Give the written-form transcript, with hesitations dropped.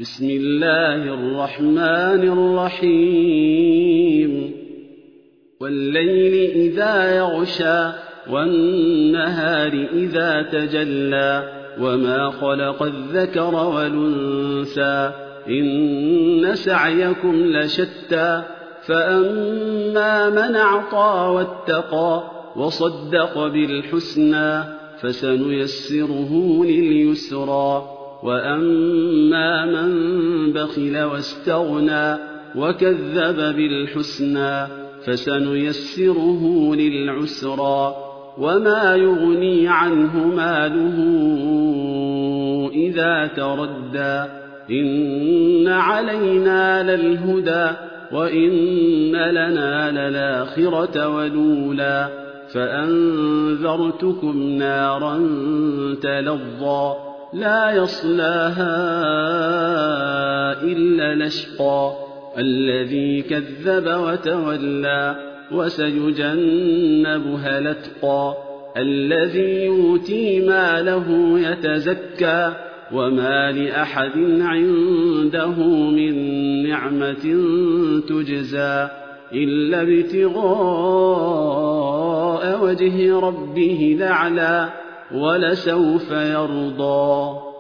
بسم الله الرحمن الرحيم والليل إذا يغشى والنهار إذا تجلى وما خلق الذكر والأنثى إن سعيكم لشتى فأما من أعطى واتقى وصدق بالحسنى فسنيسره لليسرى وأما من بخل واستغنى وكذب بالحسنى فسنيسره للعسرى وما يغني عنه ماله إذا تردى إن علينا للهدى وإن لنا للآخرة والأولى فأنذرتكم نارا تلظى لا يصلاها إلا الأشقى الذي كذب وتولى وسيجنبها الأتقى الذي يؤتي ماله يتزكى وما لأحد عنده من نعمة تجزى إلا ابتغاء وجه ربه الأعلى ولسوف يرضى.